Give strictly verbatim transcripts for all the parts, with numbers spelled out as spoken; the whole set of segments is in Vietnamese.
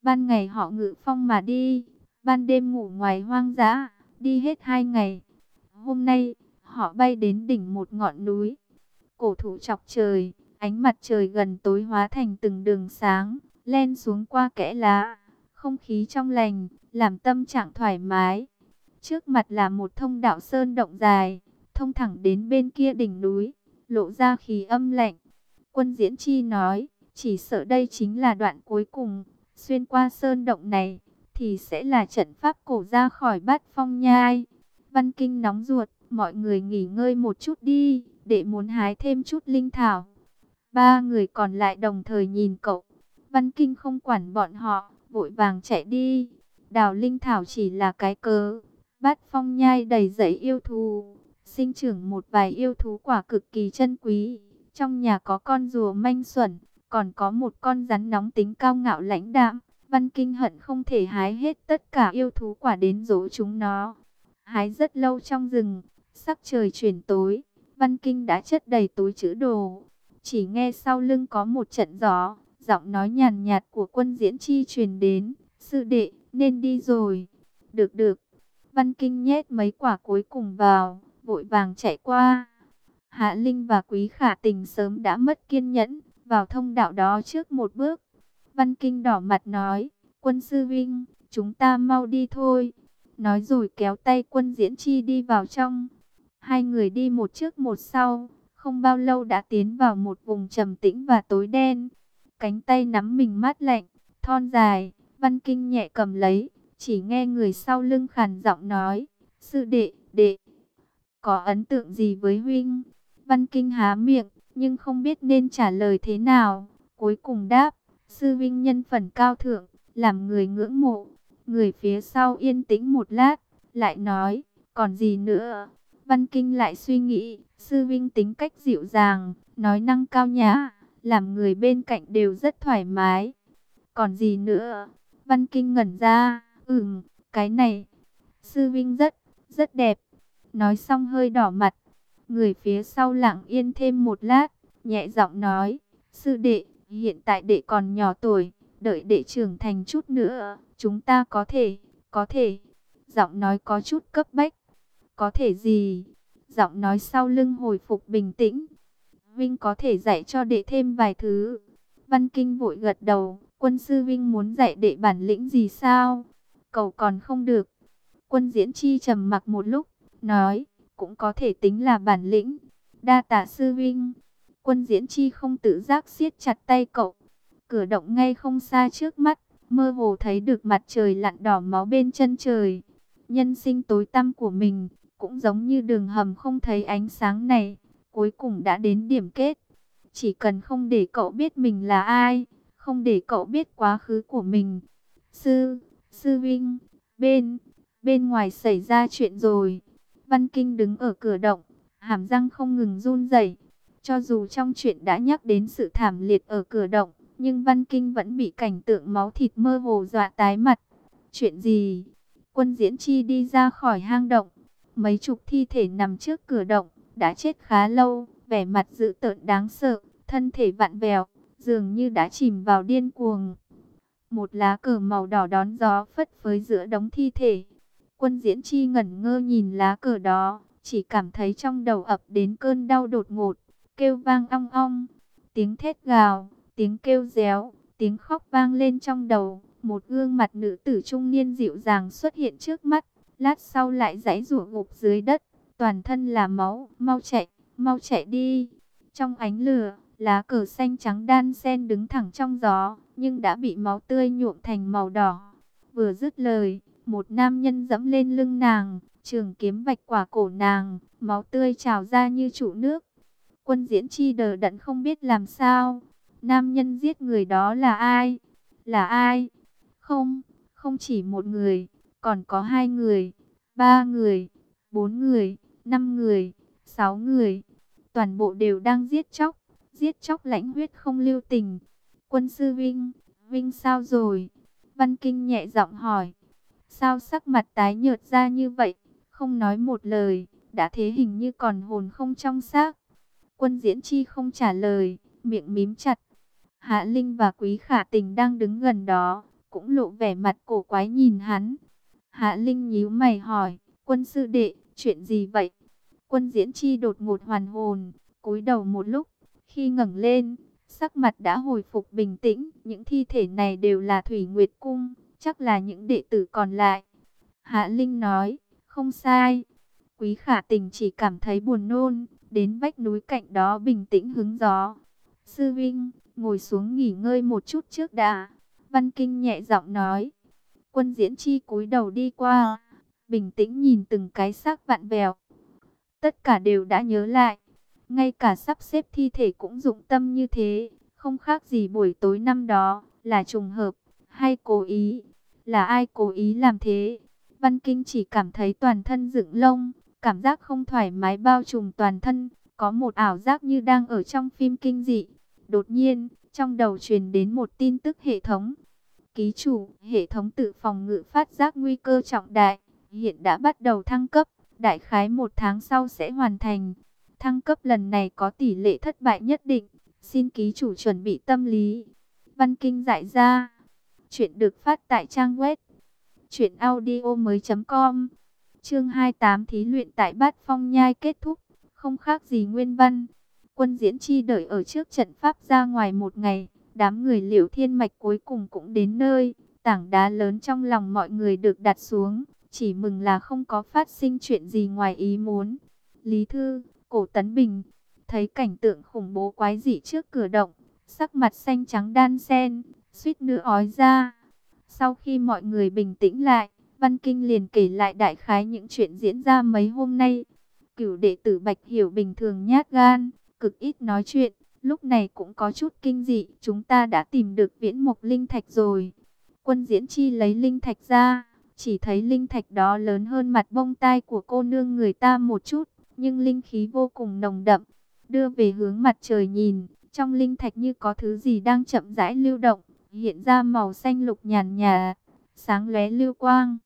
Ban ngày họ ngự phong mà đi, ban đêm ngủ ngoài hoang dã, đi hết hai ngày. Hôm nay, họ bay đến đỉnh một ngọn núi. Cổ thụ chọc trời, ánh mặt trời gần tối hóa thành từng đường sáng, len xuống qua kẽ lá. Không khí trong lành, làm tâm trạng thoải mái. Trước mặt là một thông đạo sơn động dài, thông thẳng đến bên kia đỉnh núi, lộ ra khí âm lạnh. Quân Diễn Chi nói, chỉ sợ đây chính là đoạn cuối cùng, xuyên qua sơn động này, thì sẽ là trận pháp cổ ra khỏi Bát Phong Nhai. Văn Kinh nóng ruột, mọi người nghỉ ngơi một chút đi, để muốn hái thêm chút linh thảo. Ba người còn lại đồng thời nhìn cậu. Văn Kinh không quản bọn họ, vội vàng chạy đi. Đào linh thảo chỉ là cái cớ. Bát Phong Nhai đầy rẫy yêu thú, sinh trưởng một vài yêu thú quả cực kỳ chân quý. Trong nhà có con rùa manh xuẩn, còn có một con rắn nóng tính cao ngạo lãnh đạm. Văn Kinh hận không thể hái hết tất cả yêu thú quả đến dỗ chúng nó. Hái rất lâu trong rừng, sắc trời chuyển tối, Văn Kinh đã chất đầy túi trữ đồ. Chỉ nghe sau lưng có một trận gió, giọng nói nhàn nhạt của Quân Diễn Chi truyền đến, sư đệ, nên đi rồi. Được được, Văn Kinh nhét mấy quả cuối cùng vào, vội vàng chạy qua. Hạ Linh và Quý Khả Tình sớm đã mất kiên nhẫn, vào thông đạo đó trước một bước. Văn Kinh đỏ mặt nói, Quân sư vinh, chúng ta mau đi thôi. Nói rồi kéo tay Quân Diễn Chi đi vào trong. Hai người đi một trước một sau, không bao lâu đã tiến vào một vùng trầm tĩnh và tối đen. Cánh tay nắm mình mát lạnh, thon dài, Văn Kinh nhẹ cầm lấy, chỉ nghe người sau lưng khàn giọng nói, sư đệ, đệ, có ấn tượng gì với huynh? Văn Kinh há miệng, nhưng không biết nên trả lời thế nào. Cuối cùng đáp, sư vinh nhân phần cao thượng, làm người ngưỡng mộ. Người phía sau yên tĩnh một lát, lại nói, còn gì nữa? Văn Kinh lại suy nghĩ, sư vinh tính cách dịu dàng, nói năng cao nhã, làm người bên cạnh đều rất thoải mái. Còn gì nữa? Văn Kinh ngẩn ra, ừm, cái này, sư vinh rất, rất đẹp. Nói xong hơi đỏ mặt. Người phía sau lặng yên thêm một lát, nhẹ giọng nói, sư đệ, hiện tại đệ còn nhỏ tuổi, đợi đệ trưởng thành chút nữa, chúng ta có thể, có thể. Giọng nói có chút cấp bách. Có thể gì? Giọng nói sau lưng hồi phục bình tĩnh. Vinh có thể dạy cho đệ thêm vài thứ. Văn Kinh vội gật đầu, Quân sư Vinh muốn dạy đệ bản lĩnh gì sao? Cầu còn không được. Quân Diễn Chi trầm mặc một lúc, nói, cũng có thể tính là bản lĩnh. Đa tạ sư Vinh. Quân Diễn Chi không tự giác siết chặt tay cậu. Cửa động ngay không xa trước mắt, mơ hồ thấy được mặt trời lặn đỏ máu bên chân trời. Nhân sinh tối tăm của mình, cũng giống như đường hầm không thấy ánh sáng này, cuối cùng đã đến điểm kết. Chỉ cần không để cậu biết mình là ai, không để cậu biết quá khứ của mình. Sư, sư Vinh, bên, bên ngoài xảy ra chuyện rồi. Văn Kinh đứng ở cửa động, hàm răng không ngừng run rẩy. Cho dù trong chuyện đã nhắc đến sự thảm liệt ở cửa động, nhưng Văn Kinh vẫn bị cảnh tượng máu thịt mơ hồ dọa tái mặt. Chuyện gì? Quân Diễn Chi đi ra khỏi hang động. Mấy chục thi thể nằm trước cửa động, đã chết khá lâu, vẻ mặt dữ tợn đáng sợ, thân thể vặn vẹo, dường như đã chìm vào điên cuồng. Một lá cờ màu đỏ đón gió phất phới giữa đống thi thể. Quân Diễn Chi ngẩn ngơ nhìn lá cờ đó, chỉ cảm thấy trong đầu ập đến cơn đau đột ngột, kêu vang ong ong, tiếng thét gào, tiếng kêu réo, tiếng khóc vang lên trong đầu. Một gương mặt nữ tử trung niên dịu dàng xuất hiện trước mắt, lát sau lại giãy giụa gục dưới đất, toàn thân là máu, mau chạy, mau chạy đi. Trong ánh lửa, lá cờ xanh trắng đan xen đứng thẳng trong gió, nhưng đã bị máu tươi nhuộm thành màu đỏ. Vừa dứt lời, một nam nhân dẫm lên lưng nàng, trường kiếm vạch quả cổ nàng, máu tươi trào ra như trụ nước. Quân Diễn Chi đờ đẫn không biết làm sao. Nam nhân giết người đó là ai? Là ai? Không, không chỉ một người, còn có hai người, ba người, bốn người, năm người, sáu người. Toàn bộ đều đang giết chóc, giết chóc lãnh huyết không lưu tình. Quân sư Vinh, Vinh sao rồi? Văn Kinh nhẹ giọng hỏi. Sao sắc mặt tái nhợt ra như vậy? Không nói một lời, đã thế hình như còn hồn không trong xác. Quân Diễn Chi không trả lời, miệng mím chặt. Hạ Linh và Quý Khả Tình đang đứng gần đó, cũng lộ vẻ mặt cổ quái nhìn hắn. Hạ Linh nhíu mày hỏi, Quân sư đệ, chuyện gì vậy? Quân Diễn Chi đột ngột hoàn hồn, cúi đầu một lúc, khi ngẩng lên, sắc mặt đã hồi phục bình tĩnh. Những thi thể này đều là Thủy Nguyệt Cung, chắc là những đệ tử còn lại. Hạ Linh nói, không sai. Quý Khả Tình chỉ cảm thấy buồn nôn, đến vách núi cạnh đó bình tĩnh hứng gió. Sư Vinh, ngồi xuống nghỉ ngơi một chút trước đã. Văn Kinh nhẹ giọng nói. Quân Diễn Chi cúi đầu đi qua, bình tĩnh nhìn từng cái xác vặn vẹo. Tất cả đều đã nhớ lại. Ngay cả sắp xếp thi thể cũng dụng tâm như thế, không khác gì buổi tối năm đó. Là trùng hợp hay cố ý? Là ai cố ý làm thế? Văn Kinh chỉ cảm thấy toàn thân dựng lông, cảm giác không thoải mái bao trùm toàn thân, có một ảo giác như đang ở trong phim kinh dị. Đột nhiên, trong đầu truyền đến một tin tức hệ thống. Ký chủ, hệ thống tự phòng ngự phát giác nguy cơ trọng đại, hiện đã bắt đầu thăng cấp, đại khái một tháng sau sẽ hoàn thành. Thăng cấp lần này có tỷ lệ thất bại nhất định, xin ký chủ chuẩn bị tâm lý. Văn Kinh dạy ra. Chuyện được phát tại trang web truyện audio mới chấm com. Chương hai mươi tám thí luyện tại Bát Phong Nhai kết thúc, không khác gì nguyên văn. Quân Diễn Chi đợi ở trước trận pháp ra ngoài một ngày, đám người Liễu Thiên Mạch cuối cùng cũng đến nơi. Tảng đá lớn trong lòng mọi người được đặt xuống, chỉ mừng là không có phát sinh chuyện gì ngoài ý muốn. Lý Thư, Cổ Tấn Bình thấy cảnh tượng khủng bố quái dị trước cửa động, sắc mặt xanh trắng đan xen, suýt nữa ói ra. Sau khi mọi người bình tĩnh lại, Văn Kinh liền kể lại đại khái những chuyện diễn ra mấy hôm nay. Cửu đệ tử Bạch Hiểu bình thường nhát gan, cực ít nói chuyện, lúc này cũng có chút kinh dị. Chúng ta đã tìm được Viễn Mộc Linh Thạch rồi. Quân Diễn Chi lấy linh thạch ra, chỉ thấy linh thạch đó lớn hơn mặt bông tai của cô nương người ta một chút, nhưng linh khí vô cùng nồng đậm. Đưa về hướng mặt trời nhìn, trong linh thạch như có thứ gì đang chậm rãi lưu động, hiện ra màu xanh lục nhàn nhạt, sáng lóe lưu quang.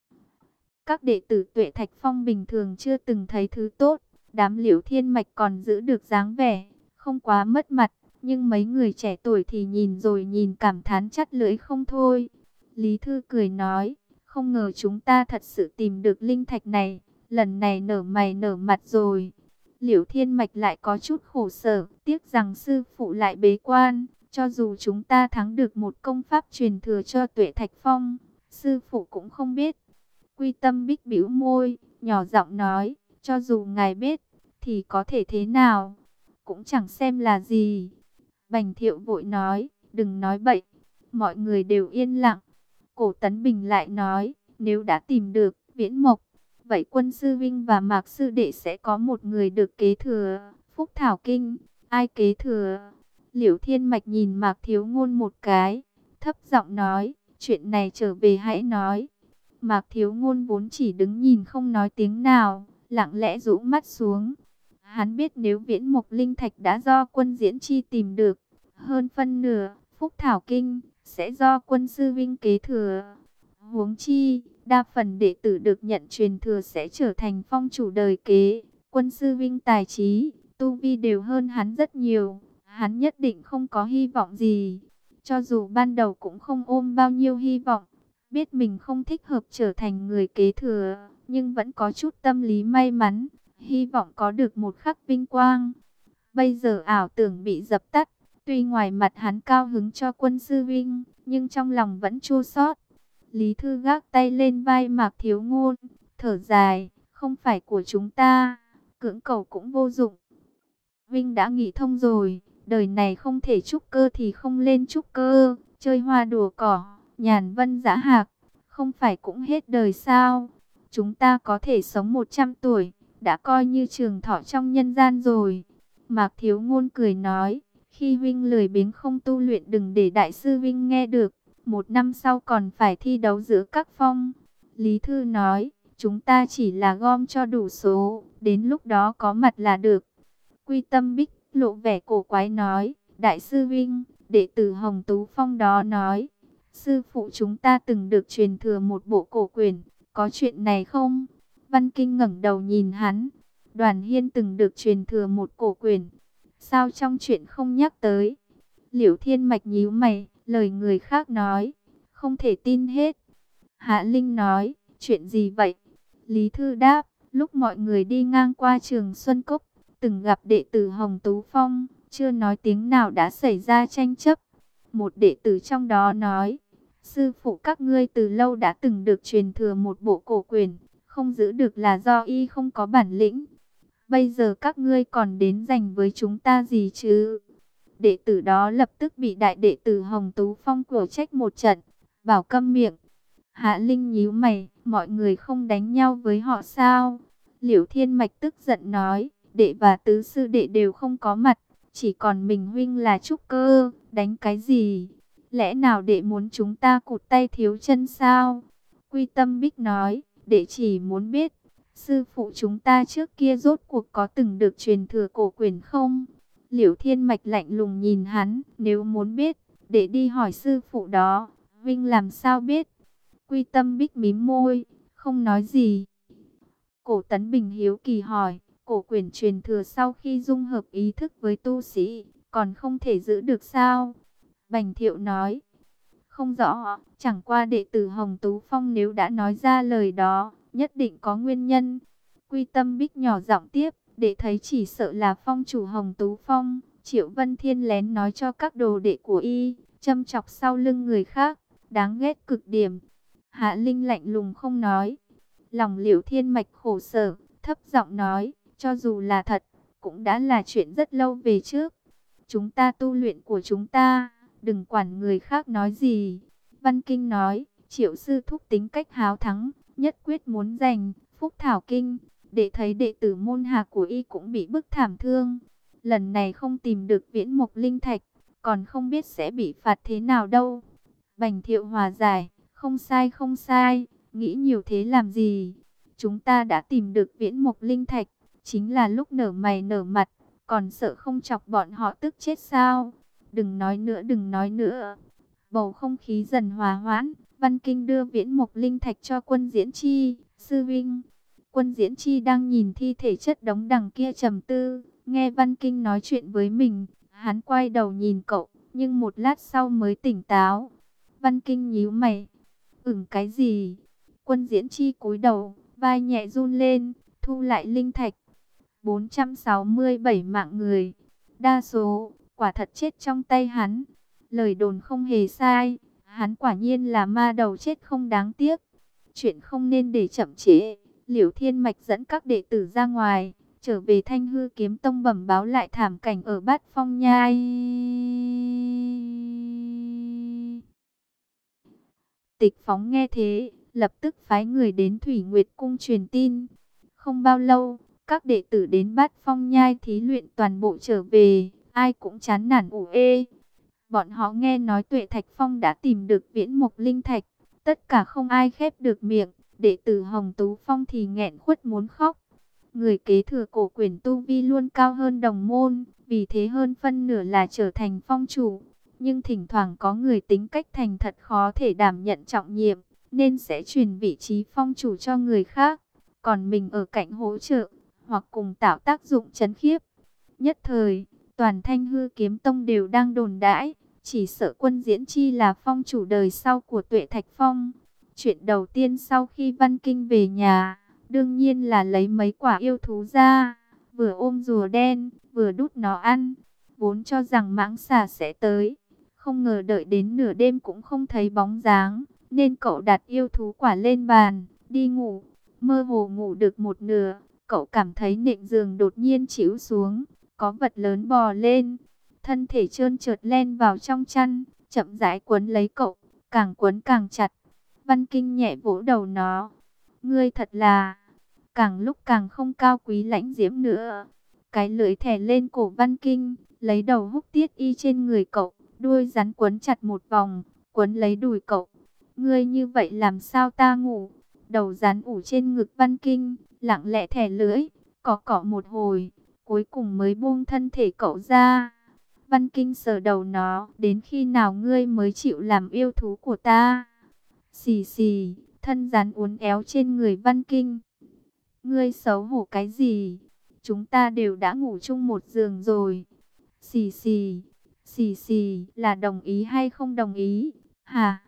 Các đệ tử Tuệ Thạch Phong bình thường chưa từng thấy thứ tốt, đám Liễu Thiên Mạch còn giữ được dáng vẻ, không quá mất mặt, nhưng mấy người trẻ tuổi thì nhìn rồi nhìn cảm thán chắt lưỡi không thôi. Lý Thư cười nói, không ngờ chúng ta thật sự tìm được linh thạch này, lần này nở mày nở mặt rồi. Liễu Thiên Mạch lại có chút khổ sở, tiếc rằng sư phụ lại bế quan, cho dù chúng ta thắng được một công pháp truyền thừa cho Tuệ Thạch Phong, sư phụ cũng không biết. Quy Tâm Bích bĩu môi, nhỏ giọng nói, cho dù ngài biết, thì có thể thế nào, cũng chẳng xem là gì. Bành Thiệu vội nói, đừng nói bậy, mọi người đều yên lặng. Cổ Tấn Bình lại nói, nếu đã tìm được Viễn Mộc, vậy Quân Sư Vinh và Mạc Sư Đệ sẽ có một người được kế thừa Phúc Thảo Kinh. Ai kế thừa? Liễu Thiên Mạch nhìn Mạc Thiếu Ngôn một cái, thấp giọng nói, chuyện này trở về hãy nói. Mạc Thiếu Ngôn vốn chỉ đứng nhìn không nói tiếng nào, lặng lẽ rũ mắt xuống. Hắn biết nếu Viễn Mộc Linh Thạch đã do Quân Diễn Chi tìm được, hơn phân nửa Phúc Thảo Kinh sẽ do Quân Sư Vinh kế thừa. Huống chi, đa phần đệ tử được nhận truyền thừa sẽ trở thành phong chủ đời kế. Quân Sư Vinh tài trí, tu vi đều hơn hắn rất nhiều, hắn nhất định không có hy vọng gì. Cho dù ban đầu cũng không ôm bao nhiêu hy vọng, biết mình không thích hợp trở thành người kế thừa, nhưng vẫn có chút tâm lý may mắn, hy vọng có được một khắc vinh quang. Bây giờ ảo tưởng bị dập tắt, tuy ngoài mặt hắn cao hứng cho Quân Sư Vinh, nhưng trong lòng vẫn chua xót. Lý Thư gác tay lên vai Mạc Thiếu Ngôn, thở dài, không phải của chúng ta, cưỡng cầu cũng vô dụng. Vinh đã nghĩ thông rồi, đời này không thể trúc cơ thì không lên trúc cơ, chơi hoa đùa cỏ, nhàn vân dã hạc, không phải cũng hết đời sao? Chúng ta có thể sống một trăm tuổi, đã coi như trường thọ trong nhân gian rồi. Mạc Thiếu Ngôn cười nói, khi Vinh lười biếng không tu luyện đừng để đại sư Vinh nghe được, một năm sau còn phải thi đấu giữa các phong. Lý Thư nói, chúng ta chỉ là gom cho đủ số, đến lúc đó có mặt là được. Quy Tâm Bích lộ vẻ cổ quái nói, đại sư Vinh, đệ tử Hồng Tú Phong đó nói, sư phụ chúng ta từng được truyền thừa một bộ cổ quyển, có chuyện này không? Văn Kinh ngẩng đầu nhìn hắn, Đoàn Hiên từng được truyền thừa một cổ quyển, sao trong chuyện không nhắc tới? Liễu Thiên Mạch nhíu mày, lời người khác nói, không thể tin hết. Hạ Linh nói, chuyện gì vậy? Lý Thư đáp, lúc mọi người đi ngang qua trường Xuân Cốc, từng gặp đệ tử Hồng Tú Phong, chưa nói tiếng nào đã xảy ra tranh chấp. Một đệ tử trong đó nói, sư phụ các ngươi từ lâu đã từng được truyền thừa một bộ cổ quyền, không giữ được là do y không có bản lĩnh. Bây giờ các ngươi còn đến giành với chúng ta gì chứ? Đệ tử đó lập tức bị đại đệ tử Hồng Tú Phong của trách một trận, bảo câm miệng. Hạ Linh nhíu mày, mọi người không đánh nhau với họ sao? Liễu Thiên Mạch tức giận nói, đệ và tứ sư đệ đều không có mặt, chỉ còn mình huynh là trúc cơ, đánh cái gì? Lẽ nào đệ muốn chúng ta cụt tay thiếu chân sao? Quy Tâm Bích nói, đệ chỉ muốn biết, sư phụ chúng ta trước kia rốt cuộc có từng được truyền thừa cổ quyền không? Liễu Thiên Mạch lạnh lùng nhìn hắn, nếu muốn biết, để đi hỏi sư phụ đó, huynh làm sao biết? Quy Tâm Bích mím môi, không nói gì. Cổ Tấn Bình hiếu kỳ hỏi, cổ quyền truyền thừa sau khi dung hợp ý thức với tu sĩ, còn không thể giữ được sao? Bành Thiệu nói, không rõ, chẳng qua đệ tử Hồng Tú Phong nếu đã nói ra lời đó, nhất định có nguyên nhân. Quy Tâm Bích nhỏ giọng tiếp, để thấy chỉ sợ là phong chủ Hồng Tú Phong, Triệu Vân Thiên lén nói cho các đồ đệ của y, châm chọc sau lưng người khác, đáng ghét cực điểm. Hạ Linh lạnh lùng không nói. Lòng Liễu Thiên Mạch khổ sở, thấp giọng nói, cho dù là thật, cũng đã là chuyện rất lâu về trước. Chúng ta tu luyện của chúng ta, đừng quản người khác nói gì. Văn Kinh nói, Triệu sư thúc tính cách háo thắng, nhất quyết muốn giành Phúc Thảo Kinh, để thấy đệ tử môn hạ của y cũng bị bức thảm thương. Lần này không tìm được Viễn Mộc Linh Thạch, còn không biết sẽ bị phạt thế nào đâu. Bành Thiệu hòa giải, không sai không sai, nghĩ nhiều thế làm gì? Chúng ta đã tìm được Viễn Mộc Linh Thạch, chính là lúc nở mày nở mặt, còn sợ không chọc bọn họ tức chết sao? Đừng nói nữa, đừng nói nữa. Bầu không khí dần hòa hoãn, Văn Kinh đưa Viễn Mộc Linh Thạch cho Quân Diễn Chi, sư vinh. Quân Diễn Chi đang nhìn thi thể chất đống đằng kia trầm tư, nghe Văn Kinh nói chuyện với mình, hắn quay đầu nhìn cậu, nhưng một lát sau mới tỉnh táo. Văn Kinh nhíu mày, ửng cái gì? Quân Diễn Chi cúi đầu, vai nhẹ run lên, thu lại linh thạch. bốn trăm sáu mươi bảy mạng người, đa số quả thật chết trong tay hắn. Lời đồn không hề sai, hắn quả nhiên là ma đầu chết không đáng tiếc. Chuyện không nên để chậm trễ. Liễu Thiên Mạch dẫn các đệ tử ra ngoài, trở về Thanh Hư Kiếm Tông bẩm báo lại thảm cảnh ở Bát Phong Nhai. Tịch Phóng nghe thế, lập tức phái người đến Thủy Nguyệt Cung truyền tin. Không bao lâu, các đệ tử đến Bát Phong Nhai thí luyện toàn bộ trở về, ai cũng chán nản ủ ê. Bọn họ nghe nói Tuệ Thạch Phong đã tìm được Viễn Mộc Linh Thạch, tất cả không ai khép được miệng. Đệ tử Hồng Tú Phong thì nghẹn khuất muốn khóc. Người kế thừa cổ quyền tu vi luôn cao hơn đồng môn, vì thế hơn phân nửa là trở thành phong chủ. Nhưng thỉnh thoảng có người tính cách thành thật khó thể đảm nhận trọng nhiệm, nên sẽ truyền vị trí phong chủ cho người khác. Còn mình ở cạnh hỗ trợ, hoặc cùng tạo tác dụng trấn khiếp. Nhất thời, toàn Thanh Hư Kiếm Tông đều đang đồn đãi, chỉ sợ Quân Diễn Chi là phong chủ đời sau của Tuệ Thạch Phong. Chuyện đầu tiên sau khi Văn Kinh về nhà, đương nhiên là lấy mấy quả yêu thú ra, vừa ôm rùa đen, vừa đút nó ăn. Vốn cho rằng mãng xà sẽ tới, không ngờ đợi đến nửa đêm cũng không thấy bóng dáng, nên cậu đặt yêu thú quả lên bàn, đi ngủ. Mơ hồ ngủ được một nửa, cậu cảm thấy nệm giường đột nhiên chĩu xuống, có vật lớn bò lên, thân thể trơn trượt len vào trong chăn, chậm rãi quấn lấy cậu, càng quấn càng chặt. Văn Kinh nhẹ vỗ đầu nó, ngươi thật là, càng lúc càng không cao quý lãnh diễm nữa. Cái lưỡi thè lên cổ Văn Kinh, lấy đầu húc tiết y trên người cậu, đuôi rắn quấn chặt một vòng, quấn lấy đùi cậu. Ngươi như vậy làm sao ta ngủ? Đầu rắn ủ trên ngực Văn Kinh, lặng lẽ thè lưỡi, cọ cọ một hồi, cuối cùng mới buông thân thể cậu ra. Văn Kinh sờ đầu nó, đến khi nào ngươi mới chịu làm yêu thú của ta? Xì xì, thân rắn uốn éo trên người Văn Kinh. Ngươi xấu hổ cái gì? Chúng ta đều đã ngủ chung một giường rồi. Xì xì, xì xì, là đồng ý hay không đồng ý? Hả?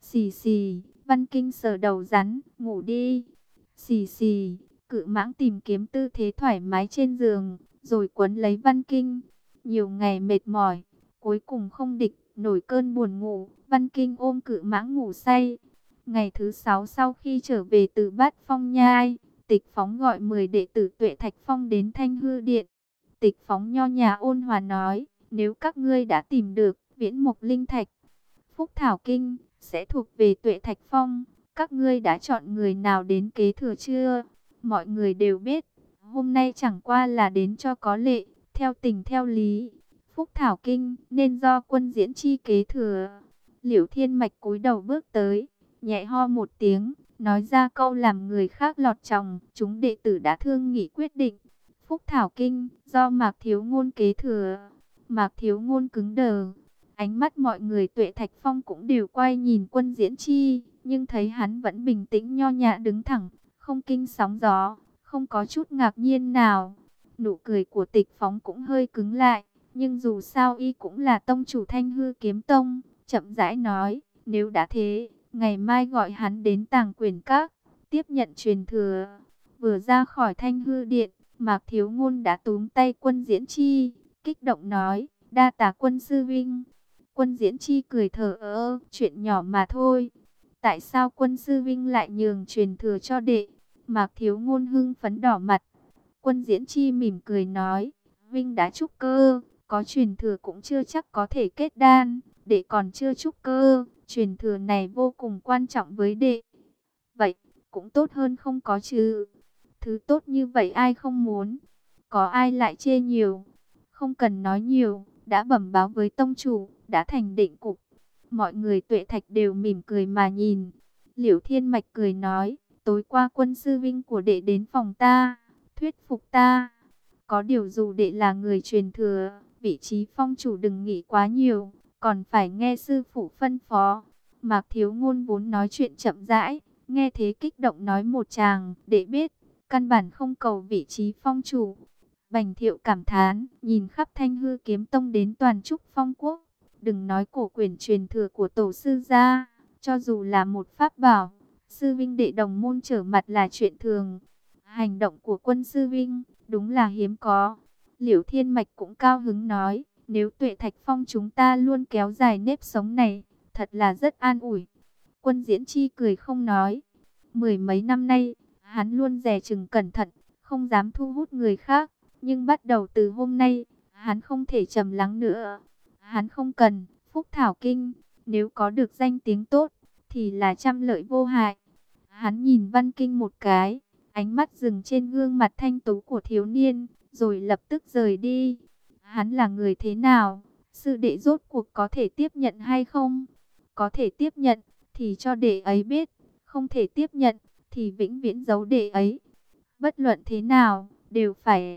Xì xì, Văn Kinh sờ đầu rắn, ngủ đi. Xì xì, Cự Mãng tìm kiếm tư thế thoải mái trên giường, rồi quấn lấy Văn Kinh. Nhiều ngày mệt mỏi, cuối cùng không địch nổi cơn buồn ngủ, Văn Kinh ôm Cự Mãng ngủ say. Ngày thứ sáu sau khi trở về từ Bát Phong Nhai, Tịch Phóng gọi mười đệ tử Tuệ Thạch Phong đến Thanh Hư Điện. Tịch Phóng nho nhã ôn hòa nói, nếu các ngươi đã tìm được Viễn Mộc Linh Thạch, Phúc Thảo Kinh sẽ thuộc về Tuệ Thạch Phong. Các ngươi đã chọn người nào đến kế thừa chưa? Mọi người đều biết, hôm nay chẳng qua là đến cho có lệ, theo tình theo lý. Phúc Thảo Kinh nên do Quân Diễn Chi kế thừa. Liễu Thiên Mạch cúi đầu bước tới, nhẹ ho một tiếng, nói ra câu làm người khác lọt lòng. Chúng đệ tử đã thương nghị quyết định, Phúc Thảo Kinh do Mạc Thiếu Ngôn kế thừa. Mạc Thiếu Ngôn cứng đờ. Ánh mắt mọi người Tuệ Thạch Phong cũng đều quay nhìn Quân Diễn Chi, nhưng thấy hắn vẫn bình tĩnh nho nhã đứng thẳng, không kinh sóng gió, không có chút ngạc nhiên nào. Nụ cười của Tịch Phóng cũng hơi cứng lại, nhưng dù sao y cũng là tông chủ Thanh Hư Kiếm Tông, chậm rãi nói, nếu đã thế, ngày mai gọi hắn đến Tàng Quyển Các, tiếp nhận truyền thừa. Vừa ra khỏi Thanh Hư Điện, Mạc Thiếu Ngôn đã túm tay Quân Diễn Chi, kích động nói, đa tạ Quân sư vinh. Quân Diễn Chi cười thở ơ, chuyện nhỏ mà thôi. Tại sao Quân sư vinh lại nhường truyền thừa cho đệ? Mạc Thiếu Ngôn hưng phấn đỏ mặt. Quân Diễn Chi mỉm cười nói, vinh đã trúc cơ, có truyền thừa cũng chưa chắc có thể kết đan, đệ còn chưa trúc cơ, truyền thừa này vô cùng quan trọng với đệ. Vậy, cũng tốt hơn không có chứ. Thứ tốt như vậy ai không muốn, có ai lại chê nhiều. Không cần nói nhiều, đã bẩm báo với tông chủ, đã thành định cục. Mọi người Tuệ Thạch đều mỉm cười mà nhìn. Liễu Thiên Mạch cười nói, tối qua Quân sư vinh của đệ đến phòng ta, thuyết phục ta. Có điều dù đệ là người truyền thừa, vị trí phong chủ đừng nghĩ quá nhiều, còn phải nghe sư phụ phân phó. Mạc Thiếu Ngôn vốn nói chuyện chậm rãi, nghe thế kích động nói một tràng, đệ biết, căn bản không cầu vị trí phong chủ. Bành Thiệu cảm thán, nhìn khắp Thanh Hư Kiếm Tông đến toàn trúc phong quốc, đừng nói cổ quyển truyền thừa của tổ sư gia, cho dù là một pháp bảo, sư vinh đệ đồng môn trở mặt là chuyện thường. Hành động của Quân sư vinh đúng là hiếm có. Liễu Thiên Mạch cũng cao hứng nói, nếu Tuệ Thạch Phong chúng ta luôn kéo dài nếp sống này, thật là rất an ủi. Quân Diễn Chi cười không nói. Mười mấy năm nay, hắn luôn dè chừng cẩn thận, không dám thu hút người khác. Nhưng bắt đầu từ hôm nay, hắn không thể trầm lắng nữa. Hắn không cần Phúc Thảo Kinh, nếu có được danh tiếng tốt, thì là trăm lợi vô hại. Hắn nhìn Văn Kinh một cái, ánh mắt dừng trên gương mặt thanh tú của thiếu niên, rồi lập tức rời đi. Hắn là người thế nào? Sư đệ rốt cuộc có thể tiếp nhận hay không? Có thể tiếp nhận, thì cho đệ ấy biết. Không thể tiếp nhận, thì vĩnh viễn giấu đệ ấy. Bất luận thế nào, đều phải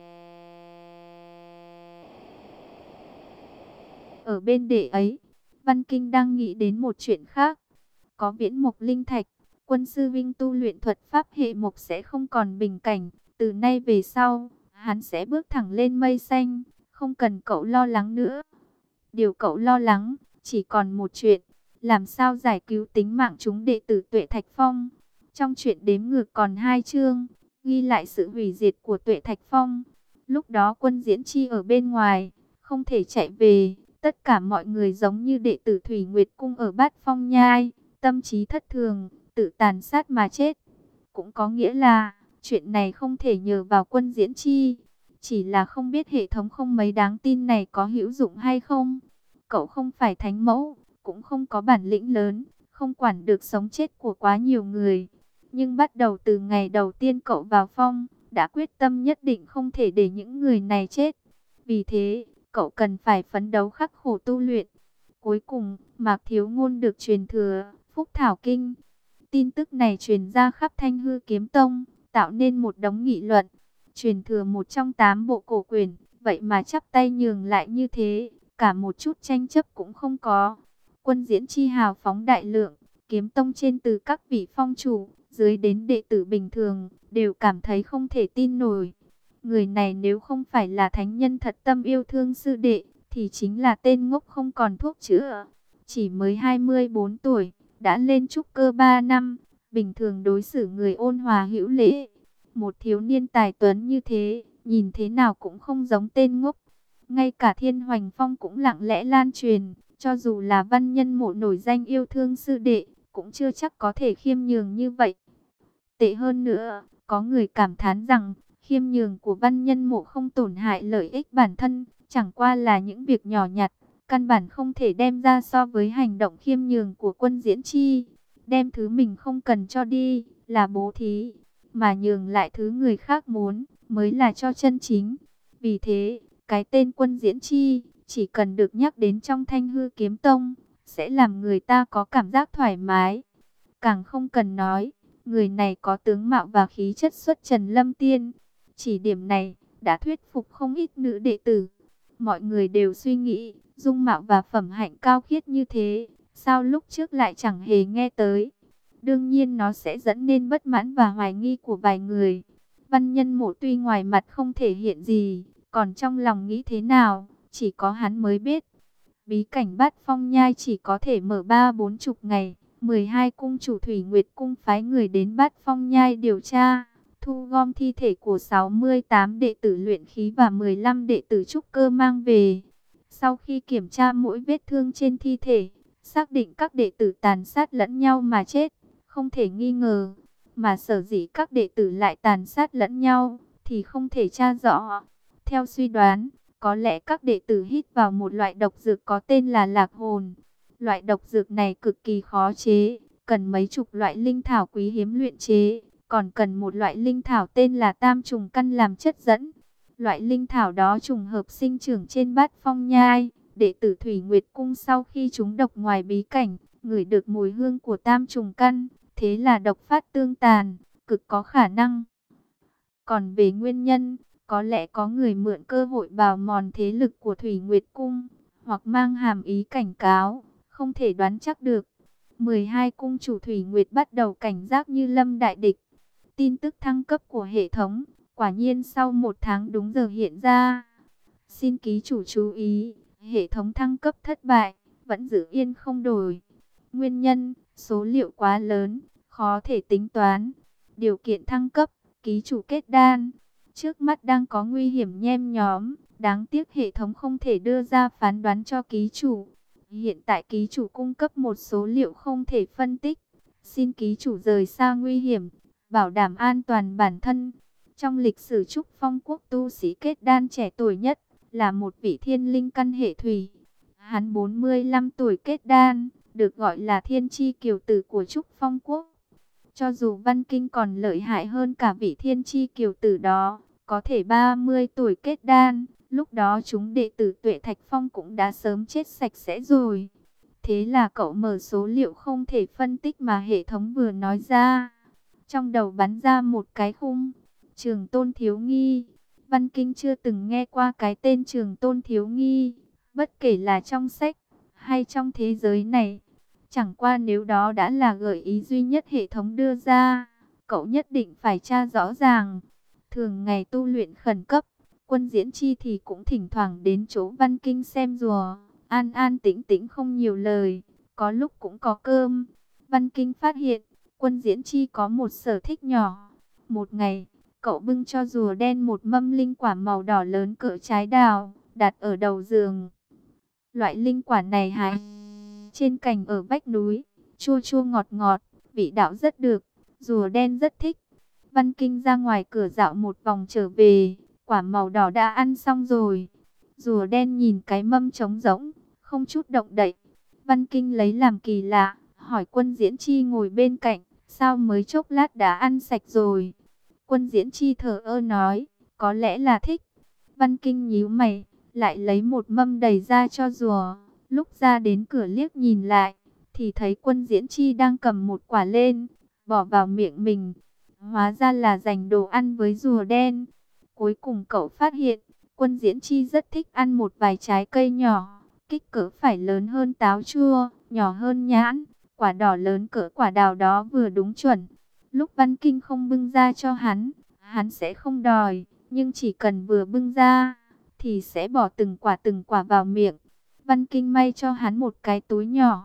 ở bên đệ ấy. Văn Kinh đang nghĩ đến một chuyện khác. Có Viễn Mộc Linh Thạch, Quân sư vinh tu luyện thuật pháp hệ mộc sẽ không còn bình cảnh. Từ nay về sau, hắn sẽ bước thẳng lên mây xanh, không cần cậu lo lắng nữa. Điều cậu lo lắng chỉ còn một chuyện, làm sao giải cứu tính mạng chúng đệ tử Tuệ Thạch Phong. Trong chuyện đếm ngược còn hai chương, ghi lại sự hủy diệt của Tuệ Thạch Phong. Lúc đó Quân Diễn Chi ở bên ngoài, không thể chạy về. Tất cả mọi người giống như đệ tử Thủy Nguyệt Cung ở Bát Phong Nhai, tâm trí thất thường, tự tàn sát mà chết. Cũng có nghĩa là, chuyện này không thể nhờ vào Quân Diễn Chi. Chỉ là không biết hệ thống không mấy đáng tin này có hữu dụng hay không. Cậu không phải thánh mẫu, cũng không có bản lĩnh lớn, không quản được sống chết của quá nhiều người. Nhưng bắt đầu từ ngày đầu tiên cậu vào phong, đã quyết tâm nhất định không thể để những người này chết. Vì thế, cậu cần phải phấn đấu khắc khổ tu luyện. Cuối cùng, Mạc Thiếu Ngôn được truyền thừa Phúc Thảo Kinh. Tin tức này truyền ra khắp Thanh Hư Kiếm Tông, tạo nên một đống nghị luận. Truyền thừa một trong tám bộ cổ quyển, vậy mà chắp tay nhường lại như thế, cả một chút tranh chấp cũng không có. Quân Diễn Chi hào phóng đại lượng, Kiếm Tông trên từ các vị phong chủ, dưới đến đệ tử bình thường, đều cảm thấy không thể tin nổi. Người này nếu không phải là thánh nhân thật tâm yêu thương sư đệ, thì chính là tên ngốc không còn thuốc chữa. Chỉ mới hai mươi bốn tuổi, đã lên trúc cơ ba năm, bình thường đối xử người ôn hòa hữu lễ. Một thiếu niên tài tuấn như thế, nhìn thế nào cũng không giống tên ngốc. Ngay cả Thiên Hoành Phong cũng lặng lẽ lan truyền, cho dù là Văn Nhân Mộ nổi danh yêu thương sư đệ, cũng chưa chắc có thể khiêm nhường như vậy. Tệ hơn nữa, có người cảm thán rằng, khiêm nhường của Văn Nhân Mộ không tổn hại lợi ích bản thân, chẳng qua là những việc nhỏ nhặt, căn bản không thể đem ra so với hành động khiêm nhường của Quân Diễn Chi. Đem thứ mình không cần cho đi, là bố thí, mà nhường lại thứ người khác muốn, mới là cho chân chính. Vì thế, cái tên Quân Diễn Chi, chỉ cần được nhắc đến trong Thanh Hư Kiếm Tông, sẽ làm người ta có cảm giác thoải mái. Càng không cần nói, người này có tướng mạo và khí chất xuất trần lâm tiên. Chỉ điểm này, đã thuyết phục không ít nữ đệ tử. Mọi người đều suy nghĩ, dung mạo và phẩm hạnh cao khiết như thế, sao lúc trước lại chẳng hề nghe tới. Đương nhiên nó sẽ dẫn nên bất mãn và hoài nghi của vài người. Văn Nhân Mộ tuy ngoài mặt không thể hiện gì, còn trong lòng nghĩ thế nào, chỉ có hắn mới biết. Bí cảnh Bát Phong Nhai chỉ có thể mở ba bốn chục ngày. mười hai cung chủ Thủy Nguyệt Cung phái người đến Bát Phong Nhai điều tra, thu gom thi thể của sáu mươi tám đệ tử luyện khí và mười lăm đệ tử trúc cơ mang về. Sau khi kiểm tra mỗi vết thương trên thi thể, xác định các đệ tử tàn sát lẫn nhau mà chết, không thể nghi ngờ. Mà sở dĩ các đệ tử lại tàn sát lẫn nhau, thì không thể tra rõ. Theo suy đoán, có lẽ các đệ tử hít vào một loại độc dược có tên là lạc hồn. Loại độc dược này cực kỳ khó chế, cần mấy chục loại linh thảo quý hiếm luyện chế, còn cần một loại linh thảo tên là tam trùng căn làm chất dẫn. Loại linh thảo đó trùng hợp sinh trưởng trên Bát Phong Nhai. Đệ tử Thủy Nguyệt Cung sau khi trúng độc ngoài bí cảnh, ngửi được mùi hương của tam trùng căn, thế là độc phát tương tàn, cực có khả năng. Còn về nguyên nhân, có lẽ có người mượn cơ hội bào mòn thế lực của Thủy Nguyệt Cung, hoặc mang hàm ý cảnh cáo, không thể đoán chắc được. mười hai cung chủ Thủy Nguyệt bắt đầu cảnh giác như lâm đại địch. Tin tức thăng cấp của hệ thống, quả nhiên sau một tháng đúng giờ hiện ra. Xin ký chủ chú ý, hệ thống thăng cấp thất bại, vẫn giữ yên không đổi. Nguyên nhân, số liệu quá lớn, khó thể tính toán. Điều kiện thăng cấp, ký chủ kết đan. Trước mắt đang có nguy hiểm nhem nhóm, đáng tiếc hệ thống không thể đưa ra phán đoán cho ký chủ. Hiện tại ký chủ cung cấp một số liệu không thể phân tích. Xin ký chủ rời xa nguy hiểm, bảo đảm an toàn bản thân. Trong lịch sử Trúc Phong quốc tu sĩ kết đan trẻ tuổi nhất, là một vị thiên linh căn hệ thủy. Hắn bốn mươi lăm tuổi kết đan, được gọi là thiên chi kiều tử của Trúc Phong quốc. Cho dù văn kinh còn lợi hại hơn cả vị thiên chi kiều tử đó, có thể ba mươi tuổi kết đan, lúc đó chúng đệ tử Tuệ Thạch Phong cũng đã sớm chết sạch sẽ rồi. Thế là cậu mở số liệu không thể phân tích mà hệ thống vừa nói ra. Trong đầu bắn ra một cái khung, Trường Tôn Thiếu Nghi. Văn Kinh chưa từng nghe qua cái tên Trường Tôn Thiếu Nghi, bất kể là trong sách hay trong thế giới này. Chẳng qua nếu đó đã là gợi ý duy nhất hệ thống đưa ra, cậu nhất định phải tra rõ ràng. Thường ngày tu luyện khẩn cấp, Quân Diễn Chi thì cũng thỉnh thoảng đến chỗ Văn Kinh xem rùa, an an tĩnh tĩnh không nhiều lời, có lúc cũng có cơm. Văn Kinh phát hiện, Quân Diễn Chi có một sở thích nhỏ. Một ngày, cậu bưng cho rùa đen một mâm linh quả màu đỏ lớn cỡ trái đào, đặt ở đầu giường. Loại linh quả này hái trên cành ở vách núi, chua chua ngọt ngọt, vị đạo rất được, rùa đen rất thích. Văn Kinh ra ngoài cửa dạo một vòng trở về, quả màu đỏ đã ăn xong rồi. Rùa đen nhìn cái mâm trống rỗng, không chút động đậy. Văn Kinh lấy làm kỳ lạ, hỏi Quân Diễn Chi ngồi bên cạnh, sao mới chốc lát đã ăn sạch rồi. Quân Diễn Chi thở ơ nói, có lẽ là thích. Văn Kinh nhíu mày, lại lấy một mâm đầy ra cho rùa. Lúc ra đến cửa liếc nhìn lại, thì thấy Quân Diễn Chi đang cầm một quả lên, bỏ vào miệng mình. Hóa ra là dành đồ ăn với rùa đen. Cuối cùng cậu phát hiện, Quân Diễn Chi rất thích ăn một vài trái cây nhỏ, kích cỡ phải lớn hơn táo chua, nhỏ hơn nhãn, quả đỏ lớn cỡ quả đào đó vừa đúng chuẩn. Lúc Văn Kinh không bưng ra cho hắn, hắn sẽ không đòi, nhưng chỉ cần vừa bưng ra, thì sẽ bỏ từng quả từng quả vào miệng. Văn Kinh may cho hắn một cái túi nhỏ,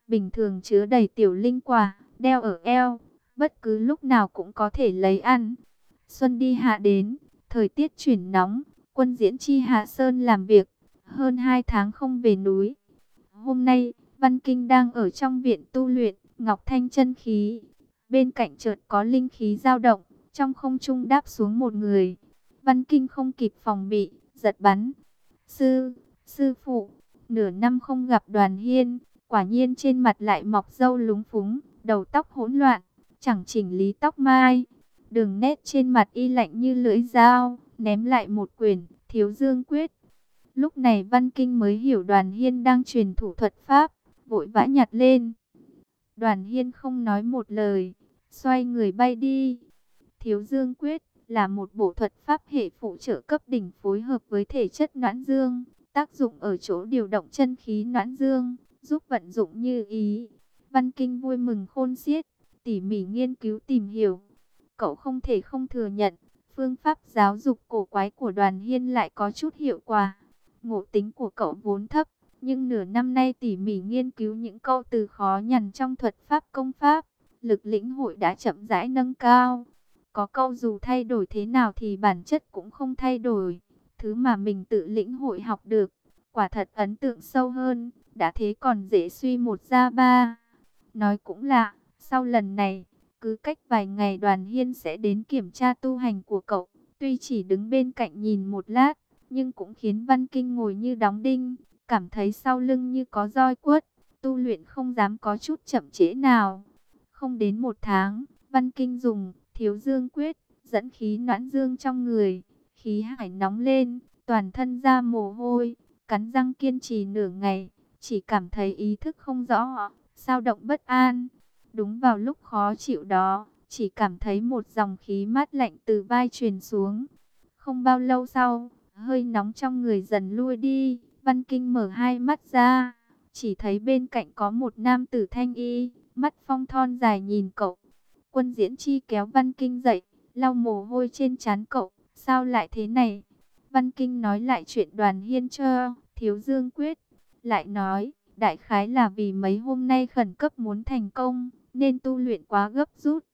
bình thường chứa đầy tiểu linh quả, đeo ở eo, bất cứ lúc nào cũng có thể lấy ăn. Xuân đi hạ đến, thời tiết chuyển nóng, Quân Diễn Chi hạ sơn làm việc, hơn hai tháng không về núi. Hôm nay, Văn Kinh đang ở trong viện tu luyện, Ngọc Thanh chân khí. Bên cạnh chợt có linh khí dao động, trong không trung đáp xuống một người. Văn Kinh không kịp phòng bị, giật bắn. Sư, sư phụ, nửa năm không gặp Đoàn Hiên, quả nhiên trên mặt lại mọc râu lúng phúng, đầu tóc hỗn loạn, chẳng chỉnh lý tóc mai. Đường nét trên mặt y lạnh như lưỡi dao, ném lại một quyển, Thiếu Dương Quyết. Lúc này Văn Kinh mới hiểu Đoàn Hiên đang truyền thủ thuật pháp, vội vã nhặt lên. Đoàn Hiên không nói một lời, xoay người bay đi. Thiếu Dương Quyết là một bộ thuật pháp hệ phụ trợ cấp đỉnh phối hợp với thể chất noãn dương, tác dụng ở chỗ điều động chân khí noãn dương, giúp vận dụng như ý. Văn Kinh vui mừng khôn xiết, tỉ mỉ nghiên cứu tìm hiểu. Cậu không thể không thừa nhận, phương pháp giáo dục cổ quái của Đoàn Hiên lại có chút hiệu quả. Ngộ tính của cậu vốn thấp, nhưng nửa năm nay tỉ mỉ nghiên cứu những câu từ khó nhằn trong thuật pháp công pháp, lực lĩnh hội đã chậm rãi nâng cao. Có câu dù thay đổi thế nào thì bản chất cũng không thay đổi. Thứ mà mình tự lĩnh hội học được, quả thật ấn tượng sâu hơn, đã thế còn dễ suy một ra ba. Nói cũng lạ, sau lần này, cứ cách vài ngày Đoàn Hiên sẽ đến kiểm tra tu hành của cậu. Tuy chỉ đứng bên cạnh nhìn một lát, nhưng cũng khiến Văn Kinh ngồi như đóng đinh, cảm thấy sau lưng như có roi quất, tu luyện không dám có chút chậm trễ nào. Không đến một tháng, Văn Kinh dùng Thiếu Dương Quyết, dẫn khí noãn dương trong người, khí hải nóng lên, toàn thân ra mồ hôi, cắn răng kiên trì nửa ngày, chỉ cảm thấy ý thức không rõ, dao động bất an. Đúng vào lúc khó chịu đó, chỉ cảm thấy một dòng khí mát lạnh từ vai truyền xuống. Không bao lâu sau, hơi nóng trong người dần lui đi, Văn Kinh mở hai mắt ra, chỉ thấy bên cạnh có một nam tử thanh y, mắt phong thon dài nhìn cậu. Quân Diễn Chi kéo Văn Kinh dậy, lau mồ hôi trên trán cậu, sao lại thế này? Văn Kinh nói lại chuyện Đoàn Hiên cho, Thiếu Dương Quyết, lại nói, đại khái là vì mấy hôm nay khẩn cấp muốn thành công, nên tu luyện quá gấp rút.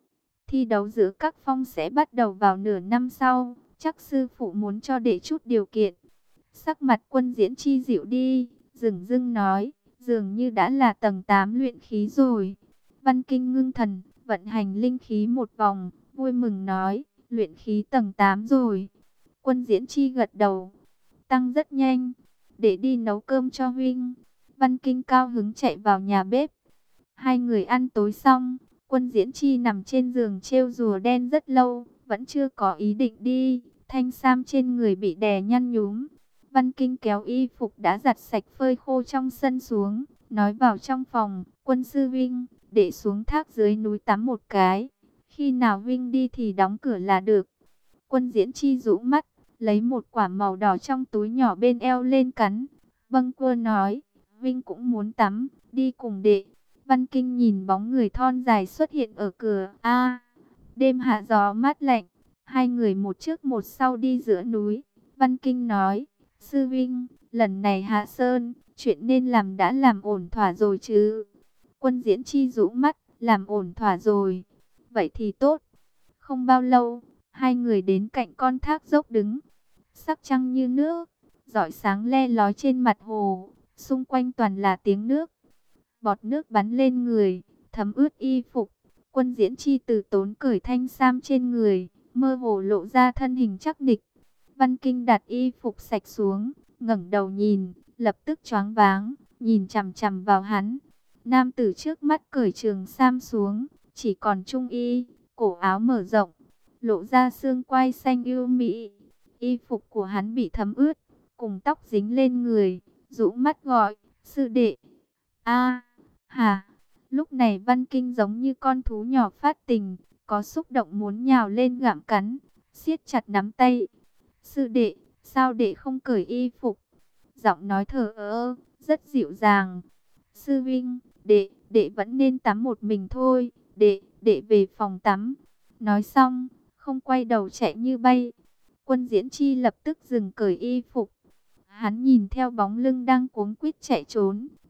Thi đấu giữa các phong sẽ bắt đầu vào nửa năm sau, chắc sư phụ muốn cho đệ chút điều kiện. Sắc mặt Quân Diễn Chi dịu đi, dửng dưng nói, dường như đã là tầng tám luyện khí rồi. Văn Kinh ngưng thần, vận hành linh khí một vòng, vui mừng nói, luyện khí tầng tám rồi. Quân Diễn Chi gật đầu, tăng rất nhanh, để đi nấu cơm cho huynh. Văn Kinh cao hứng chạy vào nhà bếp. Hai người ăn tối xong, Quân Diễn Chi nằm trên giường trêu rùa đen rất lâu, vẫn chưa có ý định đi, thanh sam trên người bị đè nhăn nhúm. Văn Kinh kéo y phục đã giặt sạch phơi khô trong sân xuống, nói vào trong phòng, Quân sư huynh, để xuống thác dưới núi tắm một cái, khi nào huynh đi thì đóng cửa là được. Quân Diễn Chi rũ mắt, lấy một quả màu đỏ trong túi nhỏ bên eo lên cắn. Vâng quơ nói, huynh cũng muốn tắm, đi cùng đệ. Văn Kinh nhìn bóng người thon dài xuất hiện ở cửa. A, đêm hạ gió mát lạnh, hai người một trước một sau đi giữa núi. Văn Kinh nói, sư huynh, lần này hạ sơn, chuyện nên làm đã làm ổn thỏa rồi chứ? Quân Diễn Chi rũ mắt, làm ổn thỏa rồi. Vậy thì tốt. Không bao lâu, hai người đến cạnh con thác dốc đứng. Sắc trăng như nước, rọi sáng le lói trên mặt hồ, xung quanh toàn là tiếng nước. Bọt nước bắn lên người, thấm ướt y phục. Quân Diễn Chi từ tốn cởi thanh sam trên người, mơ hồ lộ ra thân hình chắc nịch. Văn Kinh đặt y phục sạch xuống, ngẩng đầu nhìn, lập tức choáng váng, nhìn chằm chằm vào hắn. Nam tử trước mắt cởi trường sam xuống, chỉ còn trung y, cổ áo mở rộng, lộ ra xương quai xanh yêu mỹ. Y phục của hắn bị thấm ướt, cùng tóc dính lên người, rũ mắt gọi, sư đệ. A, hả? Lúc này Văn Kinh giống như con thú nhỏ phát tình, có xúc động muốn nhào lên gặm cắn, siết chặt nắm tay. Sư đệ, sao đệ không cởi y phục? Giọng nói thờ ơ, rất dịu dàng. Sư vinh, đệ, đệ vẫn nên tắm một mình thôi, đệ, đệ về phòng tắm. Nói xong, không quay đầu chạy như bay. Quân Diễn Chi lập tức dừng cởi y phục. Hắn nhìn theo bóng lưng đang cuống quýt chạy trốn,